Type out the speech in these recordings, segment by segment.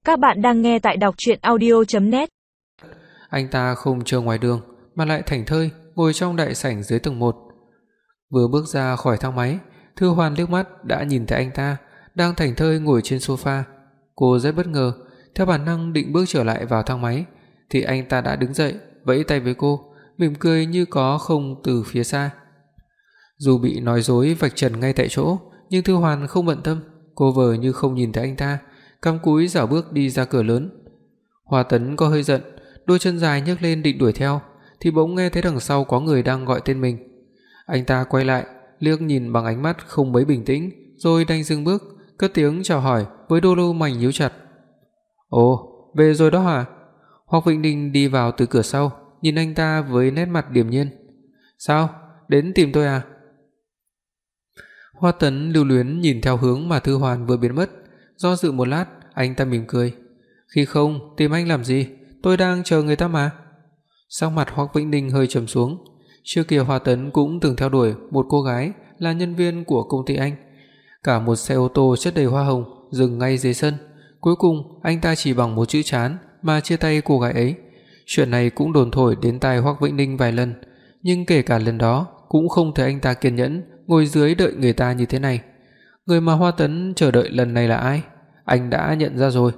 Các bạn đang nghe tại đọc truyện audio.net. Anh ta không chờ ngoài đường mà lại thảnh thơi ngồi trong đại sảnh dưới tầng 1. Vừa bước ra khỏi thang máy, Thư Hoàn liếc mắt đã nhìn thấy anh ta đang thảnh thơi ngồi trên sofa. Cô rất bất ngờ, theo bản năng định bước trở lại vào thang máy thì anh ta đã đứng dậy, vẫy tay với cô, mỉm cười như có không từ phía xa. Dù bị nói dối vạch trần ngay tại chỗ, nhưng Thư Hoàn không bận tâm, cô vờ như không nhìn thấy anh ta, cắm cúi dạo bước đi ra cửa lớn. Hoa Tấn có hơi giận, đôi chân dài nhấc lên định đuổi theo thì bỗng nghe thấy đằng sau có người đang gọi tên mình. Anh ta quay lại, liếc nhìn bằng ánh mắt không mấy bình tĩnh, rồi đành dừng bước, cất tiếng chào hỏi với đôi lông mày nhíu chặt. "Ồ, về rồi đó hả?" Hoắc Vĩnh Ninh đi vào từ cửa sau, nhìn anh ta với nét mặt điềm nhiên. "Sao, đến tìm tôi à?" Hoa Tấn lưu luyến nhìn theo hướng mà Thư Hoàn vừa biến mất, do dự một lát, anh ta mỉm cười. "Khi không, tìm anh làm gì, tôi đang chờ người ta mà." Sắc mặt Hoắc Vĩnh Ninh hơi trầm xuống. Trước kia Hoa Tấn cũng từng theo đuổi một cô gái là nhân viên của công ty anh. Cả một xe ô tô chất đầy hoa hồng dừng ngay dưới sân. Cuối cùng anh ta chỉ bằng một chữ chán mà chia tay cô gái ấy. Chuyện này cũng đồn thổi đến tai Hoắc Vĩnh Ninh vài lần, nhưng kể cả lần đó cũng không thấy anh ta kiên nhẫn ngồi dưới đợi người ta như thế này. Người mà Hoa Tấn chờ đợi lần này là ai? Anh đã nhận ra rồi.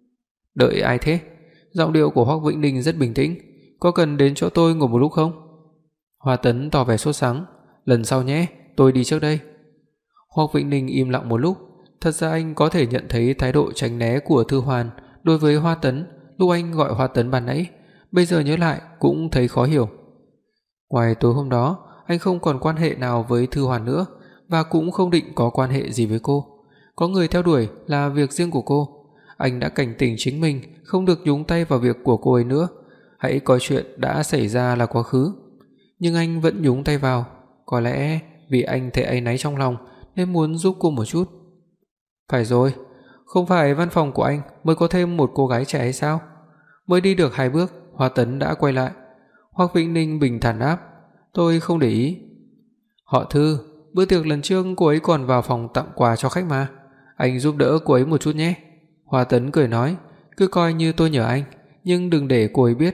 "Đợi ai thế?" Giọng điệu của Hoắc Vĩnh Ninh rất bình tĩnh. "Có cần đến chỗ tôi ngồi một lúc không?" Hoa Tấn tỏ vẻ sốt sắng. "Lần sau nhé, tôi đi trước đây." Hoắc Vĩnh Ninh im lặng một lúc. Thật ra anh có thể nhận thấy thái độ tránh né của Thư Hoàn đối với Hoa Tấn lúc anh gọi Hoa Tấn ban nãy, bây giờ nhớ lại cũng thấy khó hiểu. Ngoài tối hôm đó, anh không còn quan hệ nào với Thư Hoàn nữa và cũng không định có quan hệ gì với cô. Có người theo đuổi là việc riêng của cô. Anh đã cảnh tỉnh chính mình không được nhúng tay vào việc của cô ấy nữa, hãy coi chuyện đã xảy ra là quá khứ. Nhưng anh vẫn nhúng tay vào, có lẽ vì anh thấy áy náy trong lòng nên muốn giúp cô một chút. "Phải rồi, không phải văn phòng của anh mới có thêm một cô gái trẻ hay sao?" Mới đi được 2 bước, Hoa Tấn đã quay lại. Hoắc Vĩnh Ninh bình thản đáp, "Tôi không để ý." "Họ Thư, bữa tiệc lần trước cô ấy còn vào phòng tặng quà cho khách mà, anh giúp đỡ cô ấy một chút nhé." Hoa Tấn cười nói, "Cứ coi như tôi nhờ anh, nhưng đừng để cô ấy biết."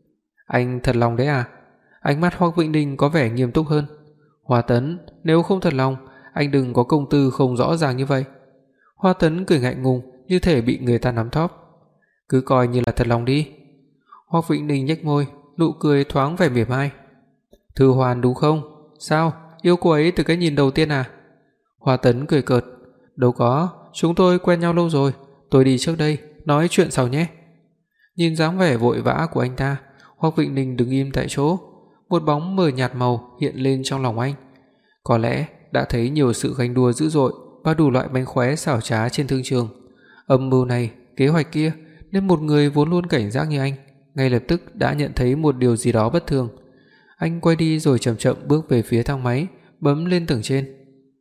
"Anh thật lòng đấy à?" Ánh mắt Hoắc Vĩnh Ninh có vẻ nghiêm túc hơn. "Hoa Tấn, nếu không thật lòng, anh đừng có công tư không rõ ràng như vậy." Hoa Tấn cười ngại ngùng như thể bị người ta nắm thóp. "Cứ coi như là thật lòng đi." Hoắc Vĩnh Ninh nhếch môi, nụ cười thoáng vẻ mỉa mai. "Thư Hoàn đúng không? Sao, yêu cô ấy từ cái nhìn đầu tiên à?" Hoa Tấn cười cợt, "Đâu có, chúng tôi quen nhau lâu rồi, tôi đi trước đây, nói chuyện sau nhé." Nhìn dáng vẻ vội vã của anh ta, Hoắc Vĩnh Ninh đứng im tại chỗ, một bóng mờ nhạt màu hiện lên trong lòng anh. Có lẽ đã thấy nhiều sự ganh đua dữ dội và đủ loại mánh khóe xảo trá trên thương trường, âm mưu này, kế hoạch kia, nên một người vốn luôn cảnh giác như anh ngay lập tức đã nhận thấy một điều gì đó bất thường. Anh quay đi rồi chậm chậm bước về phía thang máy, bấm lên tầng trên.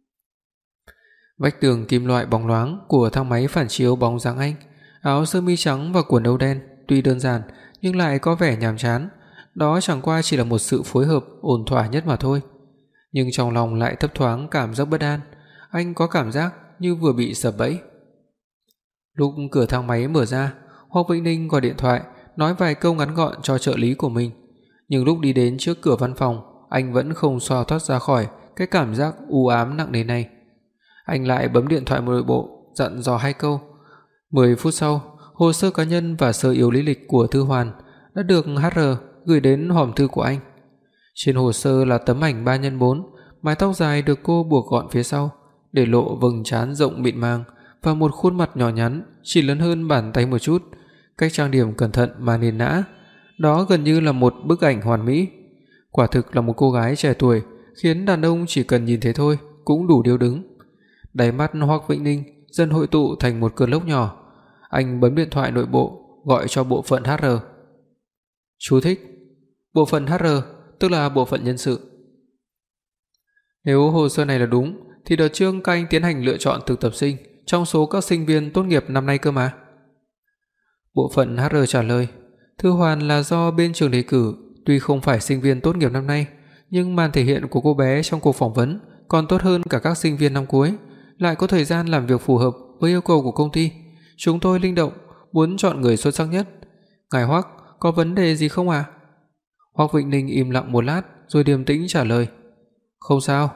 Vách tường kim loại bóng loáng của thang máy phản chiếu bóng dáng anh, áo sơ mi trắng và quần âu đen, tuy đơn giản nhưng lại có vẻ nhàm chán, đó chẳng qua chỉ là một sự phối hợp ổn thỏa nhất mà thôi. Nhưng trong lòng lại thấp thoáng cảm giác bất an, anh có cảm giác như vừa bị sập bẫy. Lúc cửa thang máy mở ra, Hoắc Vĩnh Ninh gọi điện thoại nói vài câu ngắn gọn cho trợ lý của mình, nhưng lúc đi đến trước cửa văn phòng, anh vẫn không xòa thoát ra khỏi cái cảm giác u ám nặng nề này. Anh lại bấm điện thoại nội bộ, dặn dò 2 câu. 10 phút sau, hồ sơ cá nhân và sơ yếu lý lịch của Thư Hoàn đã được HR gửi đến hòm thư của anh. Trên hồ sơ là tấm ảnh 3x4, mái tóc dài được cô buộc gọn phía sau, để lộ vầng trán rộng mịn màng và một khuôn mặt nhỏ nhắn chỉ lớn hơn bàn tay một chút, cách trang điểm cẩn thận mà nền nã. Đó gần như là một bức ảnh hoàn mỹ. Quả thực là một cô gái trẻ tuổi, khiến đàn ông chỉ cần nhìn thế thôi cũng đủ điêu đứng. Đáy mắt Hoắc Vĩnh Ninh dần hội tụ thành một cơn lốc nhỏ. Anh bấm điện thoại nội bộ, gọi cho bộ phận HR. Chú thích: bộ phận HR tức là bộ phận nhân sự. Nếu hồ sơ này là đúng thì đợt trước các anh tiến hành lựa chọn thực tập sinh trong số các sinh viên tốt nghiệp năm nay cơ mà. Bộ phận HR trả lời, Thư Hoàn là do bên trường đề cử, tuy không phải sinh viên tốt nghiệp năm nay, nhưng màn thể hiện của cô bé trong cuộc phỏng vấn còn tốt hơn cả các sinh viên năm cuối, lại có thời gian làm việc phù hợp với yêu cầu của công ty. Chúng tôi linh động, muốn chọn người xuất sắc nhất. Ngài Hoắc, có vấn đề gì không à? Hoắc Vĩnh Ninh im lặng một lát rồi điềm tĩnh trả lời. Không sao.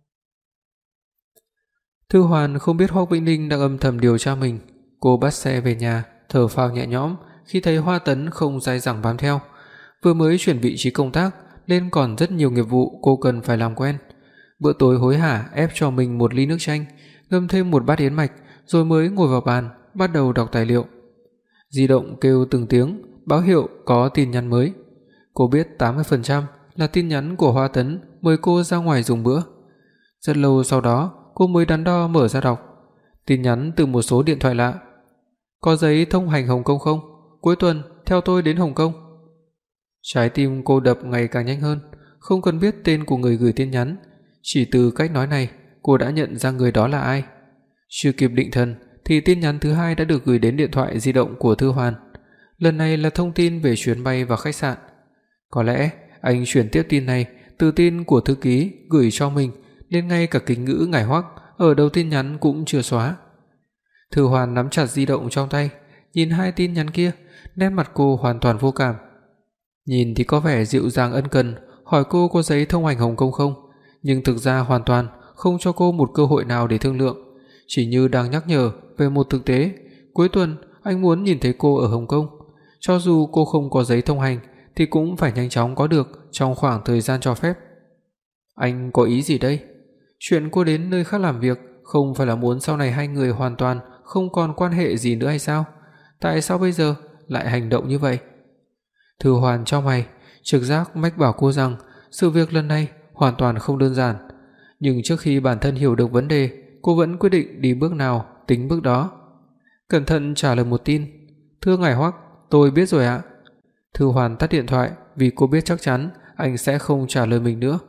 Thư Hoàn không biết Hoắc Vĩnh Ninh đang âm thầm điều tra mình. Cô bắt xe về nhà, thở phào nhẹ nhõm khi thấy Hoa Tấn không dai dẳng bám theo. Vừa mới chuyển vị trí công tác nên còn rất nhiều nghiệp vụ cô cần phải làm quen. Bữa tối hối hả ép cho mình một ly nước chanh, ngâm thêm một bát yến mạch rồi mới ngồi vào bàn, bắt đầu đọc tài liệu. Di động kêu từng tiếng, báo hiệu có tin nhắn mới. Cô biết 80% là tin nhắn của Hoa Tấn mời cô ra ngoài dùng bữa. Rất lâu sau đó, cô mới đắn đo mở ra đọc. Tin nhắn từ một số điện thoại lạ. Có giấy thông hành Hồng Kông không? Cuối tuần theo tôi đến Hồng Kông. Trái tim cô đập ngày càng nhanh hơn, không cần biết tên của người gửi tin nhắn, chỉ từ cách nói này, cô đã nhận ra người đó là ai. Chưa kịp định thần thì tin nhắn thứ hai đã được gửi đến điện thoại di động của Thư Hoàn. Lần này là thông tin về chuyến bay và khách sạn. Có lẽ anh chuyển tiếp tin này từ tin của thư ký gửi cho mình, nên ngay cả kính ngữ ngài Hoắc ở đầu tin nhắn cũng chưa xóa. Thư Hoàn nắm chặt di động trong tay, nhìn hai tin nhắn kia, nét mặt cô hoàn toàn vô cảm. Nhìn thì có vẻ dịu dàng ân cần, hỏi cô có giấy thông hành Hồng Kông không, nhưng thực ra hoàn toàn không cho cô một cơ hội nào để thương lượng, chỉ như đang nhắc nhở về một thực tế, cuối tuần anh muốn nhìn thấy cô ở Hồng Kông, cho dù cô không có giấy thông hành thì cũng phải nhanh chóng có được trong khoảng thời gian cho phép. Anh có ý gì đây? Chuyện cô đến nơi khác làm việc không phải là muốn sau này hai người hoàn toàn không còn quan hệ gì nữa hay sao? Tại sao bây giờ lại hành động như vậy? Thư Hoàn chau mày, trực giác mách bảo cô rằng sự việc lần này hoàn toàn không đơn giản, nhưng trước khi bản thân hiểu được vấn đề, cô vẫn quyết định đi bước nào tính bước đó. Cẩn thận trả lời một tin. Thưa ngài Hoắc, tôi biết rồi ạ. Thư Hoàn tắt điện thoại vì cô biết chắc chắn anh sẽ không trả lời mình nữa.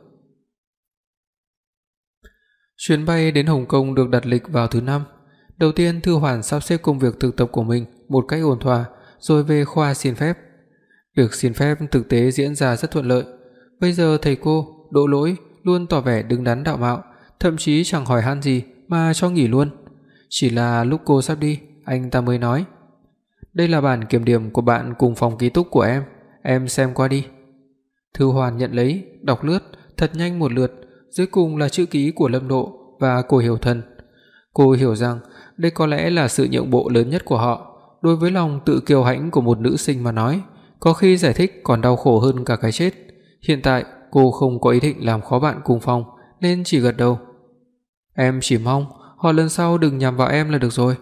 Chuyến bay đến Hồng Kông được đặt lịch vào thứ Năm. Đầu tiên Thư Hoàn sắp xếp công việc thực tập của mình một cách ổn thỏa rồi về khoa xin phép. Việc xin phép thực tế diễn ra rất thuận lợi. Bây giờ thầy cô, Đỗ Lỗi luôn tỏ vẻ đứng đắn đạo mạo, thậm chí chẳng hỏi han gì mà cho nghỉ luôn. Chỉ là lúc cô sắp đi, anh ta mới nói: "Đây là bản kiểm điểm của bạn cùng phòng ký túc của em xem qua đi." Thư Hoàn nhận lấy, đọc lướt thật nhanh một lượt, dưới cùng là chữ ký của Lâm Độ và Cổ Hiểu Thần. Cô hiểu rằng đây có lẽ là sự nhượng bộ lớn nhất của họ. Đối với lòng tự kiêu hãnh của một nữ sinh mà nói, có khi giải thích còn đau khổ hơn cả cái chết. Hiện tại cô không có ý định làm khó bạn cùng phòng nên chỉ gật đầu. Em chỉ mong họ lần sau đừng nhằm vào em là được rồi.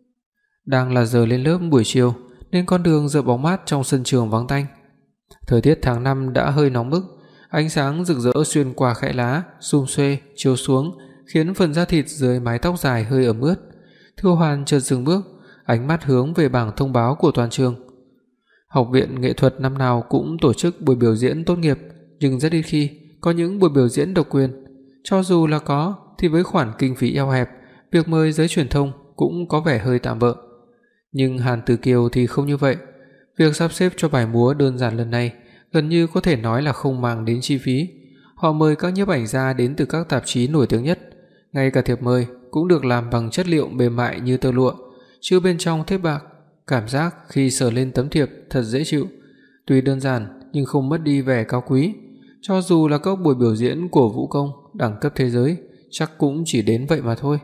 Đang là giờ lên lớp buổi chiều nên con đường rợp bóng mát trong sân trường vắng tanh. Thời tiết tháng 5 đã hơi nóng bức, ánh sáng rực rỡ xuyên qua khẽ lá, xum xuê chiếu xuống, khiến phần da thịt dưới mái tóc dài hơi ẩm ướt. Thư Hoàn chợt dừng bước, ánh mắt hướng về bảng thông báo của toàn trường. Học viện nghệ thuật năm nào cũng tổ chức buổi biểu diễn tốt nghiệp, nhưng rất ít khi có những buổi biểu diễn độc quyền. Cho dù là có thì với khoản kinh phí eo hẹp, việc mời giới truyền thông cũng có vẻ hơi tạm bợ. Nhưng Hàn Tử Kiều thì không như vậy. Việc sắp xếp cho bài múa đơn giản lần này gần như có thể nói là không mang đến chi phí. Họ mời các nhiếp ảnh gia đến từ các tạp chí nổi tiếng nhất, ngay cả thiệp mời cũng được làm bằng chất liệu mềm mại như tơ lụa, chứ bên trong thép bạc. Cảm giác khi sờ lên tấm thiệp thật dễ chịu, tuy đơn giản nhưng không mất đi vẻ cao quý. Cho dù là các buổi biểu diễn của vũ công đẳng cấp thế giới, chắc cũng chỉ đến vậy mà thôi.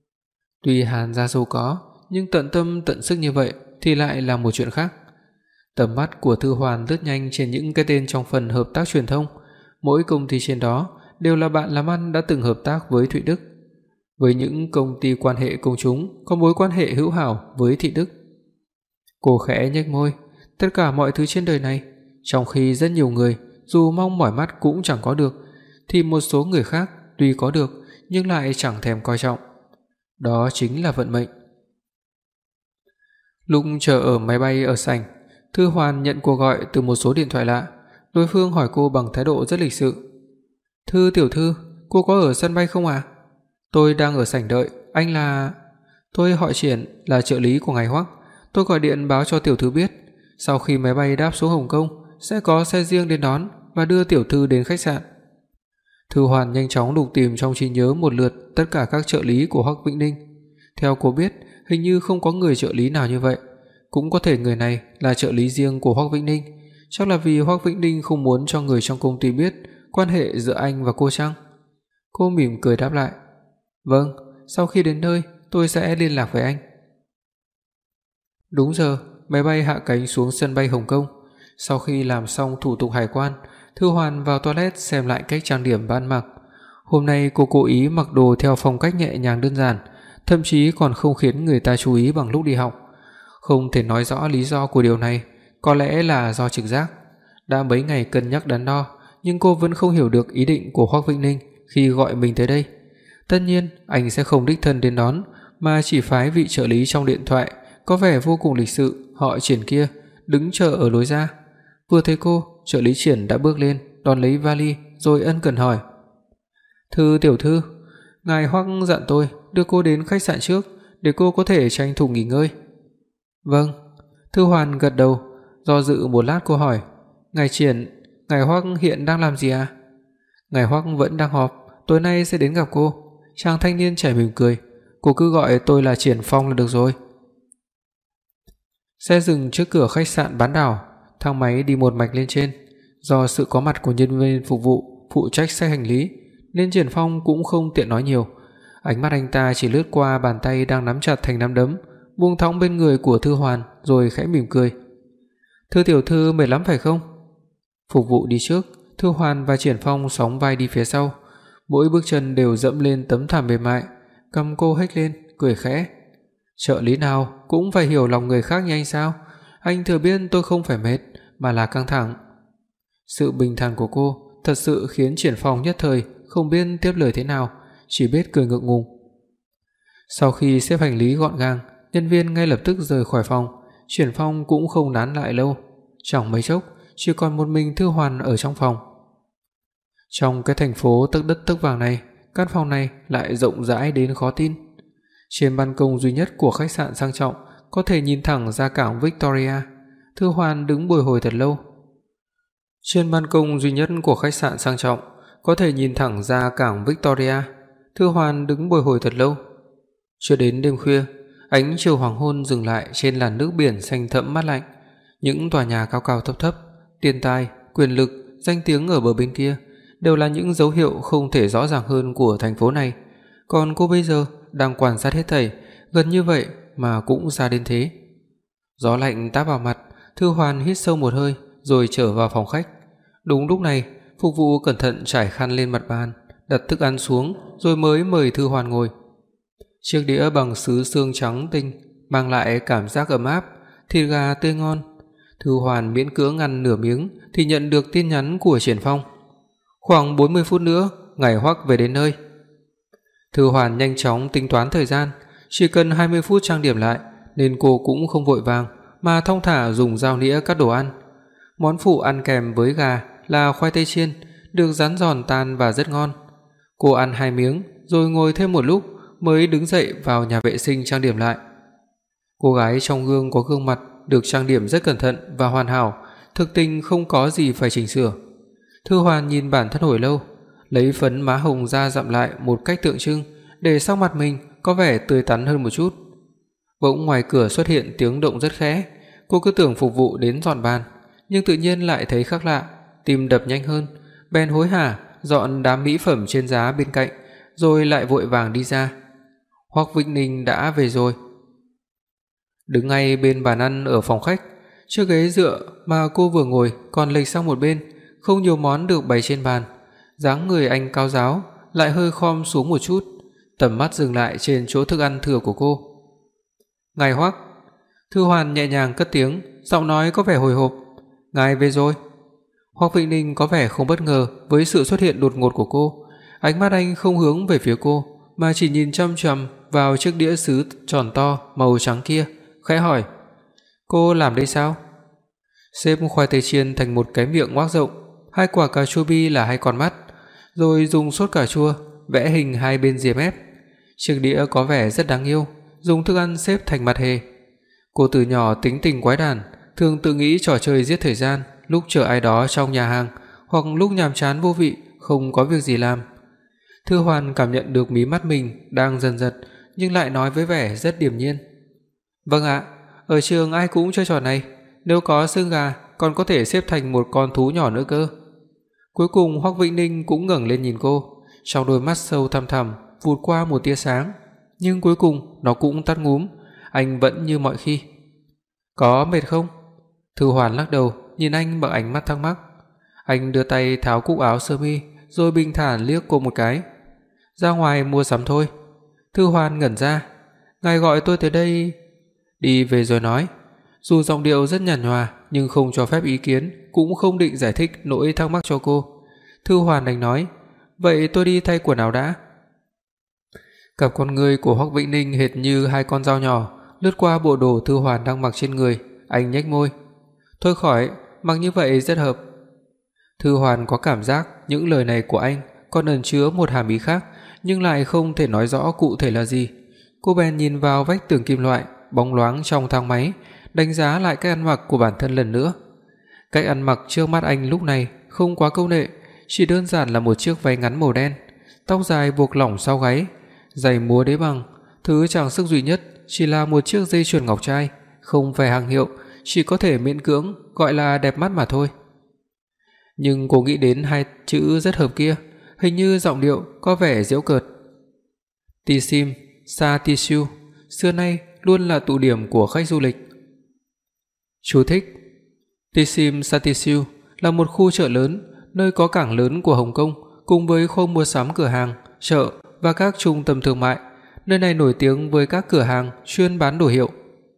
Tuy Hàn gia giàu có, nhưng tận tâm tận sức như vậy thì lại là một chuyện khác. Tầm mắt của Thư Hoàn lướt nhanh trên những cái tên trong phần hợp tác truyền thông. Mỗi công ty trên đó đều là bạn làm ăn đã từng hợp tác với Thụy Đức. Với những công ty quan hệ công chúng có mối quan hệ hữu hảo với Thụy Đức. Cô khẽ nhếch môi, tất cả mọi thứ trên đời này, trong khi rất nhiều người dù mong mỏi mắt cũng chẳng có được, thì một số người khác tuy có được nhưng lại chẳng thèm coi trọng. Đó chính là vận mệnh. Lúc chờ ở máy bay ở sảnh, Thư Hoàn nhận cuộc gọi từ một số điện thoại lạ. Đối phương hỏi cô bằng thái độ rất lịch sự. "Thư tiểu thư, cô có ở sân bay không ạ?" "Tôi đang ở sảnh đợi, anh là..." "Tôi họ Triển, là trợ lý của ngài Hoắc. Tôi gọi điện báo cho tiểu thư biết, sau khi máy bay đáp xuống Hồng Kông sẽ có xe riêng đến đón và đưa tiểu thư đến khách sạn." Thư Hoàn nhanh chóng lục tìm trong trí nhớ một lượt tất cả các trợ lý của Hoắc Vĩnh Ninh. Theo cô biết, hình như không có người trợ lý nào như vậy. cũng có thể người này là trợ lý riêng của Hoắc Vĩnh Ninh, chắc là vì Hoắc Vĩnh Ninh không muốn cho người trong công ty biết quan hệ giữa anh và cô chăng? Cô mỉm cười đáp lại, "Vâng, sau khi đến nơi tôi sẽ liên lạc với anh." Đúng giờ, máy bay hạ cánh xuống sân bay Hồng Kông. Sau khi làm xong thủ tục hải quan, Thư Hoàn vào toilet xem lại cách trang điểm và ăn mặc. Hôm nay cô cố ý mặc đồ theo phong cách nhẹ nhàng đơn giản, thậm chí còn không khiến người ta chú ý bằng lúc đi học. Không thể nói rõ lý do của điều này, có lẽ là do trực giác. Đã mấy ngày cân nhắc đắn đo, nhưng cô vẫn không hiểu được ý định của Hoắc Vĩnh Ninh khi gọi mình tới đây. Tất nhiên, anh sẽ không đích thân đến đón, mà chỉ phái vị trợ lý trong điện thoại có vẻ vô cùng lịch sự, họ Triển kia, đứng chờ ở lối ra. Vừa thấy cô, trợ lý Triển đã bước lên, đón lấy vali rồi ân cần hỏi: "Thư tiểu thư, ngài Hoắc dặn tôi đưa cô đến khách sạn trước để cô có thể tranh thủ nghỉ ngơi." "Vâng." Thư Hoàn gật đầu, do dự một lát cô hỏi: "Ngài Triển, ngài Hoắc hiện đang làm gì à?" "Ngài Hoắc vẫn đang họp, tối nay sẽ đến gặp cô." Chàng thanh niên trẻ mỉm cười, "Cô cứ gọi tôi là Triển Phong là được rồi." Xe dừng trước cửa khách sạn Bán Đảo, thang máy đi một mạch lên trên. Do sự có mặt của nhân viên phục vụ phụ trách xách hành lý, nên Triển Phong cũng không tiện nói nhiều. Ánh mắt anh ta chỉ lướt qua bàn tay đang nắm chặt thành nắm đấm, buông thõng bên người của Thư Hoàn rồi khẽ mỉm cười. "Thư tiểu thư mệt lắm phải không?" Phục vụ đi trước, Thư Hoàn và Triển Phong sóng vai đi phía sau. Mỗi bước chân đều dẫm lên tấm thảm mềm mại, cằm cô hếch lên, cười khẽ. "Trợ lý nào cũng phải hiểu lòng người khác như anh sao? Anh thừa biết tôi không phải mệt, mà là căng thẳng." Sự bình thản của cô thật sự khiến Triển Phong nhất thời không biết tiếp lời thế nào, chỉ biết cười ngượng ngùng. Sau khi xếp hành lý gọn gàng, nhân viên ngay lập tức rời khỏi phòng. Triển Phong cũng không nán lại lâu, chẳng mấy chốc chỉ còn một mình Thư Hoàn ở trong phòng. Trong cái thành phố tấc đất tấc vàng này, căn phòng này lại rộng rãi đến khó tin. Trên ban công duy nhất của khách sạn sang trọng có thể nhìn thẳng ra cảng Victoria. Thư Hoàn đứng bồi hồi thật lâu. Trên ban công duy nhất của khách sạn sang trọng có thể nhìn thẳng ra cảng Victoria. Thư Hoàn đứng bồi hồi thật lâu. Chưa đến đêm khuya, ánh chiều hoàng hôn dừng lại trên làn nước biển xanh thẫm mát lạnh. Những tòa nhà cao cao thấp thấp, tiền tài, quyền lực, danh tiếng ở bờ bên kia đều là những dấu hiệu không thể rõ ràng hơn của thành phố này. Còn cô bây giờ đang quan sát hết thảy, gần như vậy mà cũng xa đến thế. Gió lạnh táp vào mặt, Thư Hoàn hít sâu một hơi rồi trở vào phòng khách. Đúng lúc này, phục vụ cẩn thận trải khăn lên mặt bàn, đặt thức ăn xuống rồi mới mời Thư Hoàn ngồi. Chiếc đĩa bằng sứ xương trắng tinh mang lại cảm giác ấm áp, thịt gà tươi ngon. Thư Hoàn miễn cưỡng ăn nửa miếng thì nhận được tin nhắn của Triển Phong. "Khoảng 40 phút nữa, ngài Hoắc về đến nơi." Thư Hoàn nhanh chóng tính toán thời gian, chỉ cần 20 phút trang điểm lại nên cô cũng không vội vàng mà thong thả dùng dao nĩa cắt đồ ăn. Món phụ ăn kèm với gà là khoai tây chiên, được rán giòn tan và rất ngon. Cô ăn 2 miếng rồi ngồi thêm một lúc mới đứng dậy vào nhà vệ sinh trang điểm lại. Cô gái trong gương có gương mặt được trang điểm rất cẩn thận và hoàn hảo, thực tình không có gì phải chỉnh sửa. Thư Hoàn nhìn bản thân hồi lâu, lấy phấn má hồng ra dặm lại một cách tượng trưng để sắc mặt mình có vẻ tươi tắn hơn một chút. Bỗng ngoài cửa xuất hiện tiếng động rất khẽ, cô cứ tưởng phục vụ đến dọn bàn, nhưng tự nhiên lại thấy khác lạ, tim đập nhanh hơn, bèn hối hả dọn đám mỹ phẩm trên giá bên cạnh, rồi lại vội vàng đi ra. Hoắc Vĩnh Ninh đã về rồi. Đứng ngay bên bàn ăn ở phòng khách, chiếc ghế dựa mà cô vừa ngồi còn lệch sang một bên, không nhiều món được bày trên bàn. Dáng người anh cao ráo, lại hơi khom xuống một chút, tầm mắt dừng lại trên chỗ thức ăn thừa của cô. "Ngài Hoắc." Thư Hoàn nhẹ nhàng cất tiếng, giọng nói có vẻ hồi hộp. "Ngài về rồi." Hoắc Vĩnh Ninh có vẻ không bất ngờ với sự xuất hiện đột ngột của cô. Ánh mắt anh không hướng về phía cô mà chỉ nhìn chăm chăm vào chiếc đĩa sứ tròn to màu trắng kia, khẽ hỏi: "Cô làm đây sao?" Xếp khoai tây chiên thành một cái miệng ngoác rộng, 2 quả cà chua bi là 2 con mắt, rồi dùng sốt cà chua vẽ hình hai bên rìa mép. Chiếc đĩa có vẻ rất đáng yêu, dùng thức ăn xếp thành mặt hề. Cô từ nhỏ tính tình quái đản, thường tự nghĩ trò chơi giết thời gian lúc chờ ai đó trong nhà hàng hoặc lúc nhàm chán vô vị không có việc gì làm. Thư Hoàn cảm nhận được mí mắt mình đang dần giật nhưng lại nói với vẻ rất điềm nhiên: "Vâng ạ, Ở trường ai cũng chơi trò này, nếu có xương gà còn có thể xếp thành một con thú nhỏ nữa cơ." Cuối cùng Hoắc Vĩnh Ninh cũng ngẩng lên nhìn cô, trong đôi mắt sâu thẳm thẳm vụt qua một tia sáng, nhưng cuối cùng nó cũng tắt ngúm, anh vẫn như mọi khi. "Có mệt không?" Thư Hoàn lắc đầu, nhìn anh bằng ánh mắt thắc mắc. Anh đưa tay tháo cúc áo sơ mi, rồi bình thản liếc cô một cái. "Ra ngoài mua sắm thôi." Thư Hoàn ngẩn ra. "Ngài gọi tôi tới đây?" "Đi về rồi nói." Dù giọng điệu rất nhàn nhòa nhưng không cho phép ý kiến, cũng không định giải thích nỗi thắc mắc cho cô. Thư Hoàn đành nói, "Vậy tôi đi thay quần áo đã." Cặp con ngươi của Hoắc Vĩnh Ninh hệt như hai con dao nhỏ lướt qua bộ đồ Thư Hoàn đang mặc trên người, anh nhếch môi. "Thôi khỏi, mặc như vậy rất hợp." Thư Hoàn có cảm giác những lời này của anh còn ẩn chứa một hàm ý khác, nhưng lại không thể nói rõ cụ thể là gì. Cô bèn nhìn vào vách tường kim loại bóng loáng trong thang máy, đánh giá lại cách ăn mặc của bản thân lần nữa. Cách ăn mặc trước mắt anh lúc này không quá câu nệ, chỉ đơn giản là một chiếc váy ngắn màu đen, tóc dài buộc lỏng sau gáy, giày múa đế bằng, thứ trang sức duy nhất chỉ là một chiếc dây chuyền ngọc trai, không phải hàng hiệu, chỉ có thể miễn cưỡng gọi là đẹp mắt mà thôi. Nhưng cô nghĩ đến hai chữ rất hợp kia, hình như giọng điệu có vẻ giễu cợt. Tissim Satisiu xưa nay luôn là tụ điểm của khách du lịch. Chú thích: Tissim Satisiu là một khu chợ lớn, nơi có cảng lớn của Hồng Kông cùng với khu mua sắm cửa hàng, chợ và các trung tâm thương mại. Nơi này nổi tiếng với các cửa hàng chuyên bán đồ hiệu.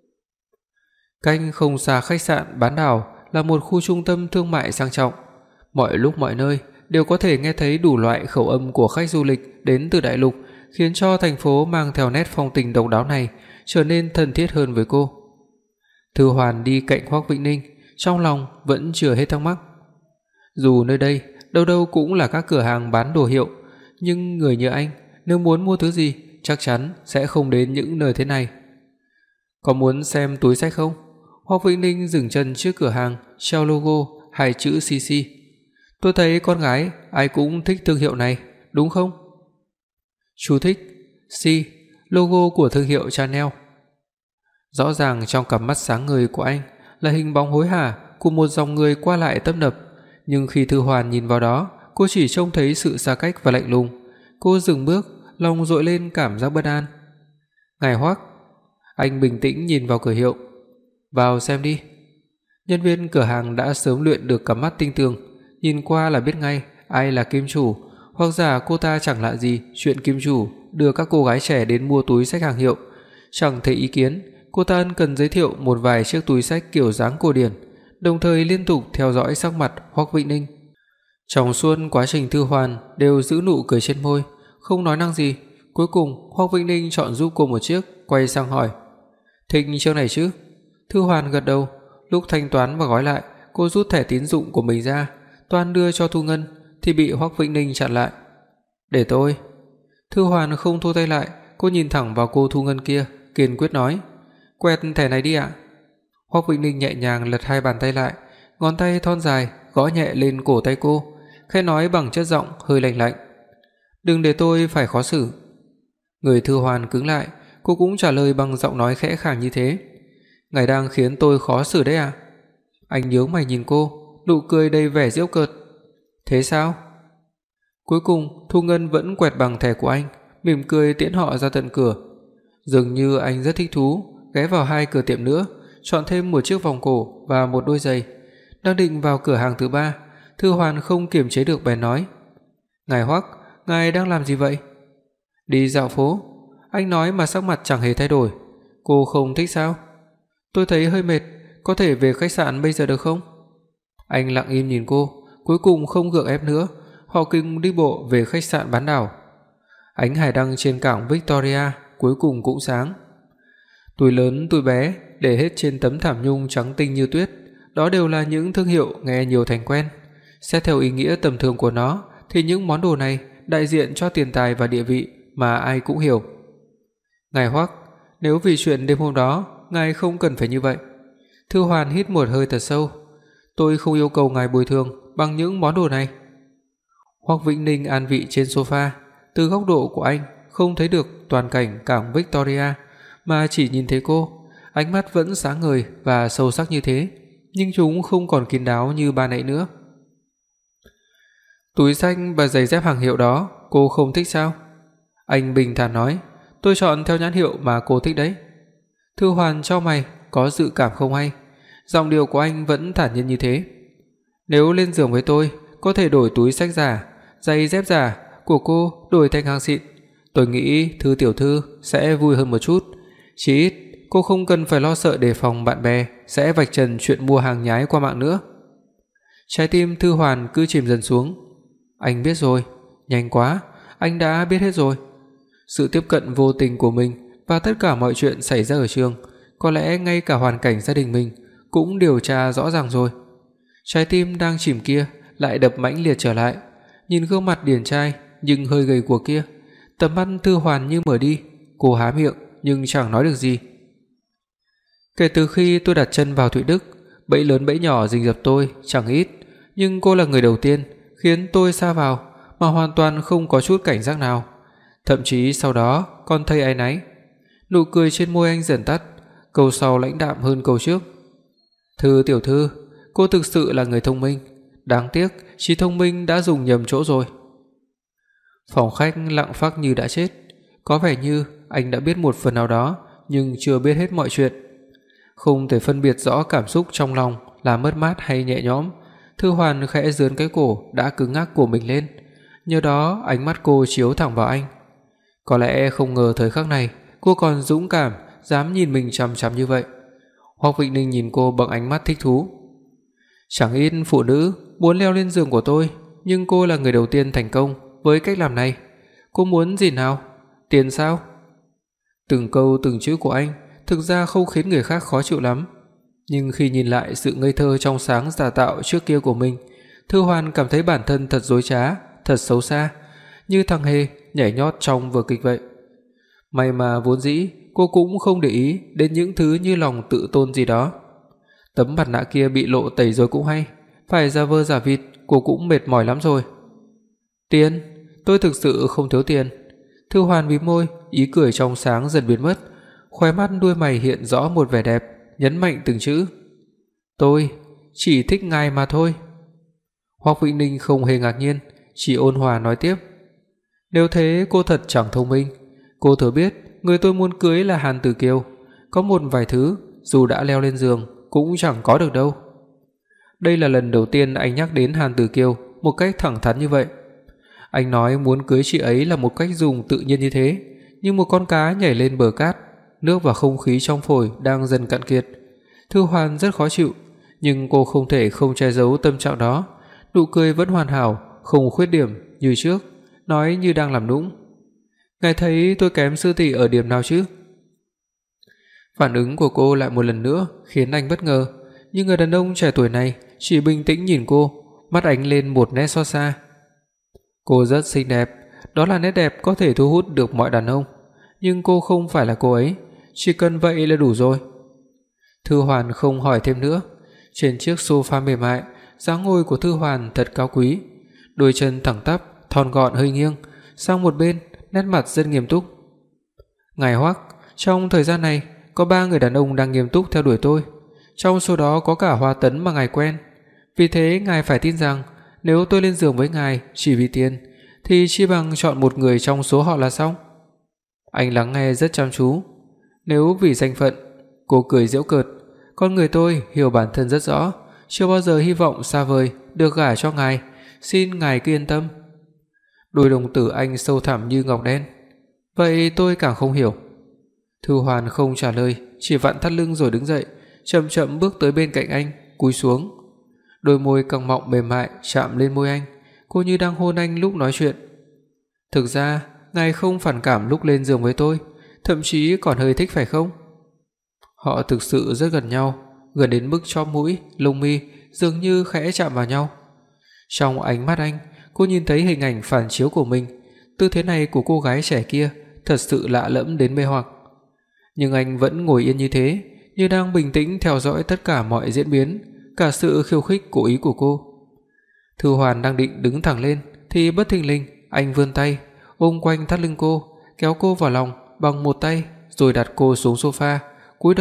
Cách không xa khách sạn Bán Đảo là một khu trung tâm thương mại sang trọng. Mọi lúc mọi nơi đều có thể nghe thấy đủ loại khẩu âm của khách du lịch đến từ đại lục, khiến cho thành phố mang theo nét phong tình độc đáo này trở nên thân thiết hơn với cô. Thư Hoàn đi cạnh Hoắc Vĩnh Ninh, trong lòng vẫn chưa hết thắc mắc. Dù nơi đây đâu đâu cũng là các cửa hàng bán đồ hiệu, nhưng người như anh nếu muốn mua thứ gì chắc chắn sẽ không đến những nơi thế này. "Có muốn xem túi xách không?" Hoắc Vĩnh Ninh dừng chân trước cửa hàng treo logo hai chữ CC. "Tôi thấy con gái ai cũng thích thương hiệu này, đúng không?" Chú thích: C, logo của thương hiệu Chanel. Rõ ràng trong cặp mắt sáng ngời của anh là hình bóng hối hả của một dòng người qua lại tấp nập, nhưng khi Thư Hoàn nhìn vào đó, cô chỉ trông thấy sự xa cách và lạnh lùng. Cô dừng bước, lòng dội lên cảm giác bất an. "Ngài Hoắc." Anh bình tĩnh nhìn vào cửa hiệu. "Vào xem đi." Nhân viên cửa hàng đã sớm luyện được cặp mắt tinh tường, nhìn qua là biết ngay ai là kim chủ, hoặc giả cô ta chẳng lạ gì chuyện kim chủ đưa các cô gái trẻ đến mua túi xách hàng hiệu. Chẳng thấy ý kiến, cô ta ân cần giới thiệu một vài chiếc túi xách kiểu dáng cổ điển, đồng thời liên tục theo dõi sắc mặt Hoắc Vĩnh Ninh. Trong suốt quá trình Thư Hoàn đều giữ nụ cười trên môi, không nói năng gì. Cuối cùng Hoắc Vĩnh Ninh chọn giúp cô một chiếc, quay sang hỏi: "Thích chiếc này chứ?" Thư Hoàn gật đầu. Lúc thanh toán và gói lại, cô rút thẻ tín dụng của mình ra, toan đưa cho Thu Ngân thì bị Hoắc Vĩnh Ninh chặn lại. "Để tôi." Thư Hoàn không thu tay lại, cô nhìn thẳng vào cô Thu Ngân kia, kiên quyết nói: "Quẹt thẻ này đi ạ." Hoắc Vĩnh Ninh nhẹ nhàng lật hai bàn tay lại, ngón tay thon dài gõ nhẹ lên cổ tay cô, khẽ nói bằng chất giọng hơi lạnh lạnh: "Đừng để tôi phải khó xử." Người Thư Hoàn cứng lại, cô cũng trả lời bằng giọng nói khẽ khàng như thế: "Ngài đang khiến tôi khó xử đấy à?" Anh nhướng mày nhìn cô, nụ cười đầy vẻ giễu cợt. "Thế sao?" Cuối cùng Thu Ngân vẫn quẹt bằng thẻ của anh, mỉm cười tiễn họ ra tận cửa. Dường như anh rất thích thú, ghé vào hai cửa tiệm nữa, chọn thêm một chiếc vòng cổ và một đôi giày. Đang định vào cửa hàng thứ ba, Thư Hoàn không kiềm chế được bèn nói: "Ngài Hoắc, ngài đang làm gì vậy?" "Đi dạo phố." Anh nói mà sắc mặt chẳng hề thay đổi. "Cô không thích sao?" "Tôi thấy hơi mệt, có thể về khách sạn bây giờ được không?" Anh lặng im nhìn cô, cuối cùng không gượng ép nữa, họ cùng đi bộ về khách sạn Bán Đảo. Ánh hải đăng trên cảng Victoria cuối cùng cũng sáng. Túi lớn túi bé để hết trên tấm thảm nhung trắng tinh như tuyết, đó đều là những thương hiệu nghe nhiều thành quen. Xét theo ý nghĩa tầm thường của nó thì những món đồ này đại diện cho tiền tài và địa vị mà ai cũng hiểu. "Ngài Hoắc, nếu vì chuyện đêm hôm đó, ngài không cần phải như vậy." Thư Hoàn hít một hơi thật sâu. "Tôi không yêu cầu ngài bồi thường bằng những món đồ này." Hoắc Vĩnh Ninh an vị trên sofa, từ góc độ của anh không thấy được toàn cảnh cảng Victoria, mà chỉ nhìn thấy cô. ánh mắt vẫn sáng ngời và sâu sắc như thế, nhưng chúng không còn kín đáo như ban nãy nữa. Túi xách và giày dép hàng hiệu đó cô không thích sao? Anh bình thản nói, tôi chọn theo nhãn hiệu mà cô thích đấy. Thư Hoàn chau mày, có dự cảm không hay. Giọng điệu của anh vẫn thản nhiên như thế. Nếu lên giường với tôi, có thể đổi túi xách giả, giày dép giả của cô đổi thành hàng xịn. Tôi nghĩ Thư tiểu thư sẽ vui hơn một chút. Chỉ ít cô không cần phải lo sợ đề phòng bạn bè sẽ vạch trần chuyện mua hàng nhái qua mạng nữa. Trái tim Thư Hoàn cứ chìm dần xuống. Anh biết rồi, nhanh quá, anh đã biết hết rồi. Sự tiếp cận vô tình của mình và tất cả mọi chuyện xảy ra ở trường, có lẽ ngay cả hoàn cảnh gia đình mình cũng điều tra rõ ràng rồi. Trái tim đang chìm kia lại đập mãnh liệt trở lại, nhìn gương mặt điển trai nhưng hơi gầy của kia, tầm mắt Thư Hoàn như mở đi, cô há miệng nhưng chẳng nói được gì. Kể từ khi tôi đặt chân vào Thụy Đức, bẫy lớn bẫy nhỏ rình rập tôi chẳng ít, nhưng cô là người đầu tiên khiến tôi sa vào mà hoàn toàn không có chút cảnh giác nào, thậm chí sau đó còn thấy áy náy. Nụ cười trên môi anh dần tắt, câu sau lãnh đạm hơn câu trước. Thư tiểu thư, cô thực sự là người thông minh, đáng tiếc trí thông minh đã dùng nhầm chỗ rồi. Phòng khách lặng phắc như đã chết, có vẻ như anh đã biết một phần nào đó nhưng chưa biết hết mọi chuyện. Không thể phân biệt rõ cảm xúc trong lòng là mất mát hay nhẹ nhõm, Thư Hoàn khẽ giương cái cổ đã cứng ngắc của mình lên, nhờ đó ánh mắt cô chiếu thẳng vào anh. Có lẽ không ngờ thời khắc này cô còn dũng cảm dám nhìn mình chằm chằm như vậy. Hoắc Vịnh Ninh nhìn cô bằng ánh mắt thích thú. Chẳng ít phụ nữ muốn leo lên giường của tôi, nhưng cô là người đầu tiên thành công với cách làm này. Cô muốn gì nào? Tiền sao? Từng câu từng chữ của anh thực ra không khiến người khác khó chịu lắm, nhưng khi nhìn lại sự ngây thơ trong sáng giả tạo trước kia của mình, Thư Hoàn cảm thấy bản thân thật dối trá, thật xấu xa, như thằng hề nhảy nhót trong vở kịch vậy. May mà vốn dĩ cô cũng không để ý đến những thứ như lòng tự tôn gì đó. Tấm mặt nạ kia bị lộ tẩy rồi cũng hay, phải giả vờ giả vịt cô cũng mệt mỏi lắm rồi. Tiền, tôi thực sự không thiếu tiền. Thư Hoàn mím môi, ý cười trong sáng dần biến mất, khóe mắt đuôi mày hiện rõ một vẻ đẹp, nhấn mạnh từng chữ. Tôi chỉ thích ngài mà thôi. Hoắc Vĩnh Ninh không hề ngạc nhiên, chỉ ôn hòa nói tiếp. Nếu thế cô thật chẳng thông minh. Cô thừa biết người tôi muốn cưới là Hàn Tử Kiều, có một vài thứ dù đã leo lên giường cũng chẳng có được đâu. Đây là lần đầu tiên anh nhắc đến Hàn Tử Kiều một cách thẳng thắn như vậy. Anh nói muốn cưới chị ấy là một cách dùng tự nhiên như thế, như một con cá nhảy lên bờ cát, nước và không khí trong phổi đang dần cạn kiệt. Thư Hoàn rất khó chịu, nhưng cô không thể không che giấu tâm trạng đó, nụ cười vẫn hoàn hảo, không khuyết điểm như trước, nói như đang làm nũng. Ngài thấy tôi kém sư tỷ ở điểm nào chứ? Phản ứng của cô lại một lần nữa khiến anh bất ngờ, nhưng người đàn ông trẻ tuổi này chỉ bình tĩnh nhìn cô, mắt ánh lên một nét xót xa. Cô rất xinh đẹp, đó là nét đẹp có thể thu hút được mọi đàn ông, nhưng cô không phải là cô ấy, chỉ cần vậy là đủ rồi. Thư Hoàn không hỏi thêm nữa. Trên chiếc sofa mềm mại, dáng ngồi của Thư Hoàn thật cao quý, đôi chân thẳng tắp, thon gọn hơi nghiêng sang một bên, nét mặt rất nghiêm túc. Ngài Hoắc, trong thời gian này có 3 người đàn ông đang nghiêm túc theo đuổi tôi, trong số đó có cả Hoa Tấn mà ngài quen. Vì thế ngài phải tin rằng nếu tôi lên giường với ngài chỉ vì tiền thì chi bằng chọn một người trong số họ là xong. Anh lắng nghe rất chăm chú. Nếu vì danh phận, cô cười giễu cợt, con người tôi hiểu bản thân rất rõ, chưa bao giờ hy vọng xa vời được gả cho ngài, xin ngài cứ yên tâm. Đôi đồng tử anh sâu thẳm như ngọc đen. Vậy tôi càng không hiểu. Thư Hoàn không trả lời, chỉ vặn thắt lưng rồi đứng dậy, chậm chậm bước tới bên cạnh anh, cúi xuống. Đôi môi căng mọng mềm mại chạm lên môi anh, cô như đang hôn anh lúc nói chuyện. Thực ra, ngài không phản cảm lúc lên giường với tôi, thậm chí còn hơi thích phải không? Họ thực sự rất gần nhau, gần đến mức chóp mũi, lông mi dường như khẽ chạm vào nhau. Trong ánh mắt anh, cô nhìn thấy hình ảnh phản chiếu của mình, tư thế này của cô gái trẻ kia thật sự lạ lẫm đến mê hoặc. Nhưng anh vẫn ngồi yên như thế, như đang bình tĩnh theo dõi tất cả mọi diễn biến, cả sự khiêu khích cố ý của cô. Thư Hoàn đang định đứng thẳng lên thì bất thình lình anh vươn tay ôm quanh thắt lưng cô, kéo cô vào lòng bằng một tay rồi đặt cô xuống sofa, cúi đầu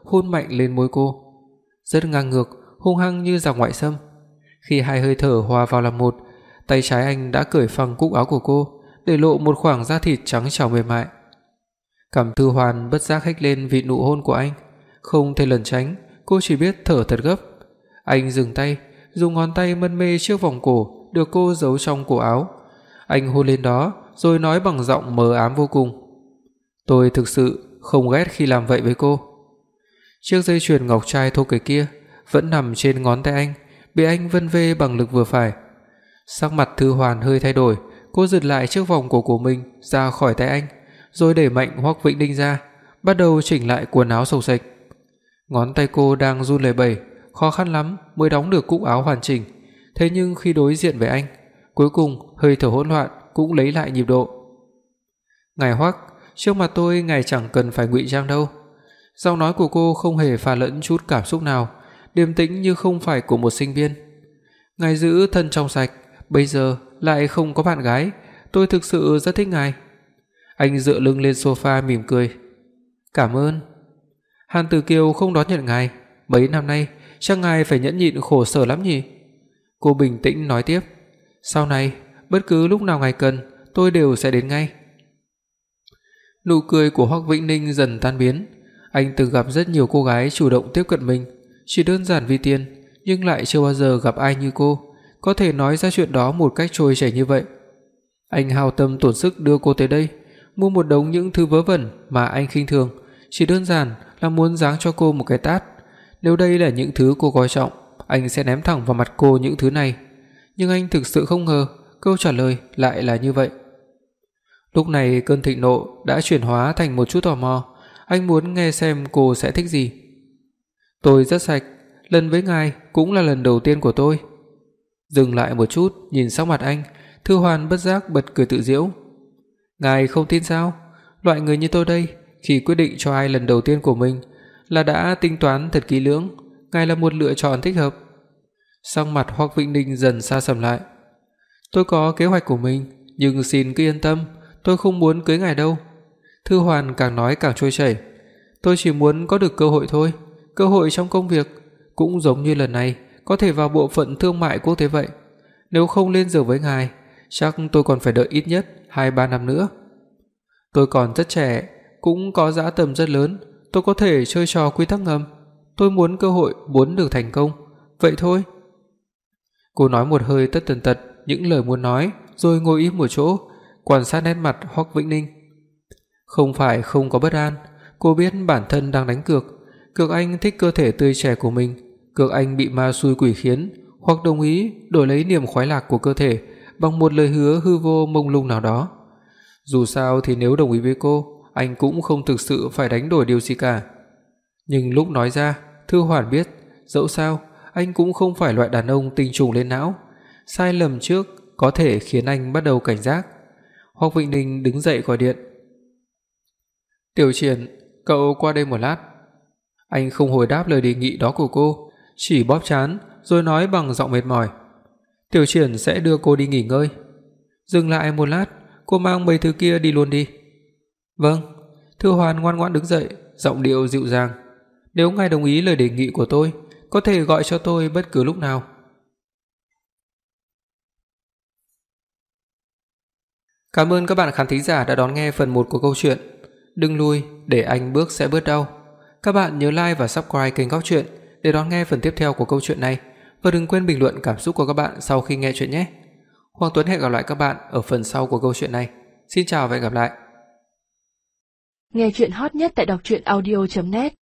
hôn mạnh lên môi cô, rất ngang ngược, hung hăng như giặc ngoại xâm. Khi hai hơi thở hòa vào làm một, tay trái anh đã cởi phăng cúc áo của cô, để lộ một khoảng da thịt trắng trẻo mềm mại. Cằm Thư Hoan bất giác hếch lên vì nụ hôn của anh, không thể lẩn tránh, cô chỉ biết thở thật gấp. Anh dừng tay, dùng ngón tay mân mê chiếc vòng cổ được cô giấu trong cổ áo. Anh hôn lên đó, rồi nói bằng giọng mờ ám vô cùng: "Tôi thực sự không ghét khi làm vậy với cô." Chiếc dây chuyền ngọc trai thô kệch kia vẫn nằm trên ngón tay anh, bị anh vân vê bằng lực vừa phải. Sắc mặt Thư Hoàn hơi thay đổi, cô giật lại chiếc vòng cổ của mình ra khỏi tay anh, rồi đẩy mạnh Hoắc Vĩnh Ninh ra, bắt đầu chỉnh lại quần áo xộc xệch. Ngón tay cô đang run lẩy bẩy, khó khăn lắm mới đóng được cúc áo hoàn chỉnh, thế nhưng khi đối diện với anh, cuối cùng hơi thở hỗn loạn cũng lấy lại nhịp độ. "Ngài Hoắc, trước mặt tôi ngài chẳng cần phải ngụy trang đâu." Giọng nói của cô không hề pha lẫn chút cảm xúc nào, điềm tĩnh như không phải của một sinh viên. "Ngài giữ thân trong sạch, bây giờ lại không có bạn gái, tôi thực sự rất thích ngài." Anh dựa lưng lên sofa mỉm cười. "Cảm ơn." "Hàn Tử Kiều không đón nhận ngài, mấy năm nay chắc ngài phải nhẫn nhịn khổ sở lắm nhỉ?" Cô bình tĩnh nói tiếp. "Sau này, bất cứ lúc nào ngài cần, tôi đều sẽ đến ngay." Nụ cười của Hoắc Vĩnh Ninh dần tan biến. Anh từng gặp rất nhiều cô gái chủ động tiếp cận mình, chỉ đơn giản vì tiền, nhưng lại chưa bao giờ gặp ai như cô, có thể nói ra chuyện đó một cách trôi chảy như vậy. Anh hao tâm tổn sức đưa cô tới đây, mua một đống những thứ vớ vẩn mà anh khinh thường, chỉ đơn giản là muốn giáng cho cô một cái tát. Nếu đây là những thứ cô coi trọng, anh sẽ ném thẳng vào mặt cô những thứ này. Nhưng anh thực sự không ngờ câu trả lời lại là như vậy. Lúc này cơn thịnh nộ đã chuyển hóa thành một chút tò mò, anh muốn nghe xem cô sẽ thích gì. "Tôi rất sạch, lần với ngài cũng là lần đầu tiên của tôi." Dừng lại một chút, nhìn sắc mặt anh, Thư Hoàn bất giác bật cười tự giễu. "Ngài không tin sao? Loại người như tôi đây, khi quyết định cho ai lần đầu tiên của mình là đã tính toán thật kỹ lưỡng, ngài là một lựa chọn thích hợp." Sắc mặt Hoắc Vĩnh Ninh dần xa sầm lại. "Tôi có kế hoạch của mình, nhưng xin cứ yên tâm, tôi không muốn cưới ngài đâu." Thư Hoàn càng nói càng trôi chảy. "Tôi chỉ muốn có được cơ hội thôi, cơ hội trong công việc, cũng giống như lần này có thể vào bộ phận thương mại quốc tế vậy. Nếu không lên giường với ngài, chắc tôi còn phải đợi ít nhất 2-3 năm nữa. Tôi còn rất trẻ, cũng có dã tâm rất lớn, tôi có thể chơi trò quy tắc ngầm. Tôi muốn cơ hội, muốn được thành công, vậy thôi." Cô nói một hơi tất tần tật những lời muốn nói, rồi ngồi im một chỗ, quan sát nét mặt Hoắc Vĩnh Ninh. Không phải không có bất an, cô biết bản thân đang đánh cược, cược anh thích cơ thể tươi trẻ của mình, cược anh bị ma xui quỷ khiến, hoặc đồng ý đổi lấy niềm khoái lạc của cơ thể bằng một lời hứa hư vô mông lung nào đó. Dù sao thì nếu đồng ý với cô, anh cũng không thực sự phải đánh đổi điều gì cả. Nhưng lúc nói ra, Thư Hoàn biết, dẫu sao anh cũng không phải loại đàn ông tinh trùng lên não, sai lầm trước có thể khiến anh bắt đầu cảnh giác. Hoắc Vĩnh Ninh đứng dậy gọi điện. "Tiểu Triển, cậu qua đây một lát." Anh không hồi đáp lời đề nghị đó của cô, chỉ bóp trán rồi nói bằng giọng mệt mỏi. "Tiểu Triển sẽ đưa cô đi nghỉ ngơi." Dừng lại một lát, cô mang mấy thứ kia đi luôn đi. "Vâng." Thư Hoàn ngoan ngoãn đứng dậy, giọng điệu dịu dàng. "Nếu ngài đồng ý lời đề nghị của tôi, có thể gọi cho tôi bất cứ lúc nào." Cảm ơn các bạn khán thính giả đã đón nghe phần 1 của câu chuyện Đừng lùi để anh bước sẽ bớt đau. Các bạn nhớ like và subscribe kênh Góc Truyện để đón nghe phần tiếp theo của câu chuyện này, và đừng quên bình luận cảm xúc của các bạn sau khi nghe chuyện nhé. Hoàng Tuấn hẹn gặp lại các bạn ở phần sau của câu chuyện này. Xin chào và hẹn gặp lại. Nghe chuyện hot nhất tại đọc truyện audio.net